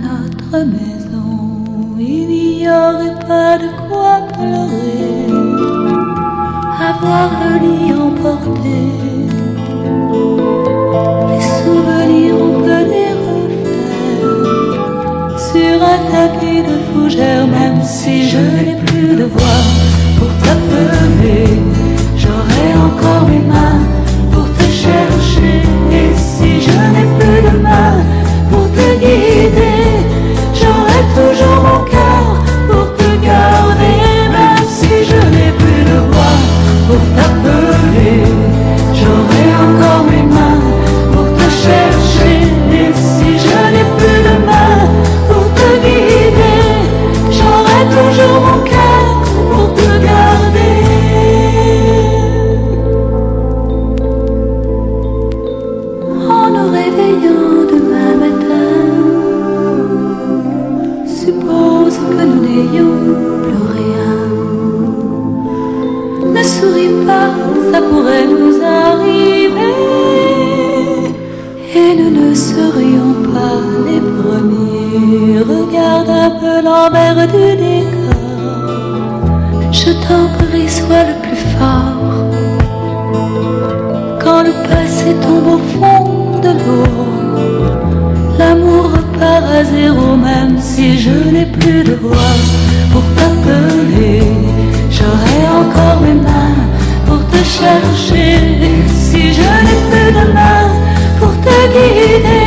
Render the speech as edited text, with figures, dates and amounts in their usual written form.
notre maison, il n'y aurait pas de quoi pleurer. Avoir le lit emporté, les souvenirs on peut les refaire sur un tapis de fougères. Même si je n'ai plus de voix pour t'appeler, j'aurai encore mes mains pour te chercher. Et si je n'ai plus de main pour te guider, j'aurai toujours mon cœur pour te garder. Même si je n'ai plus de voix pour t'appeler, j'aurai encore mes mains pour te chercher. Et si je n'ai plus de main pour te guider, j'aurai toujours mon cœur pour te garder. En nous réveillant demain matin, suppose que nous n'ayons plus rien. Ne souris pas, ça pourrait nous arriver, et nous ne serions pas les premiers. Regarde un peu l'envers du décor. Je t'en prie, sois le plus fort. Quand le passé tombe au fond de l'eau, l'amour repart à zéro. Même si je n'ai plus de voix pour t'appeler, j'aurai encore mes mains pour te chercher. Si je n'ai plus de main pour te guider,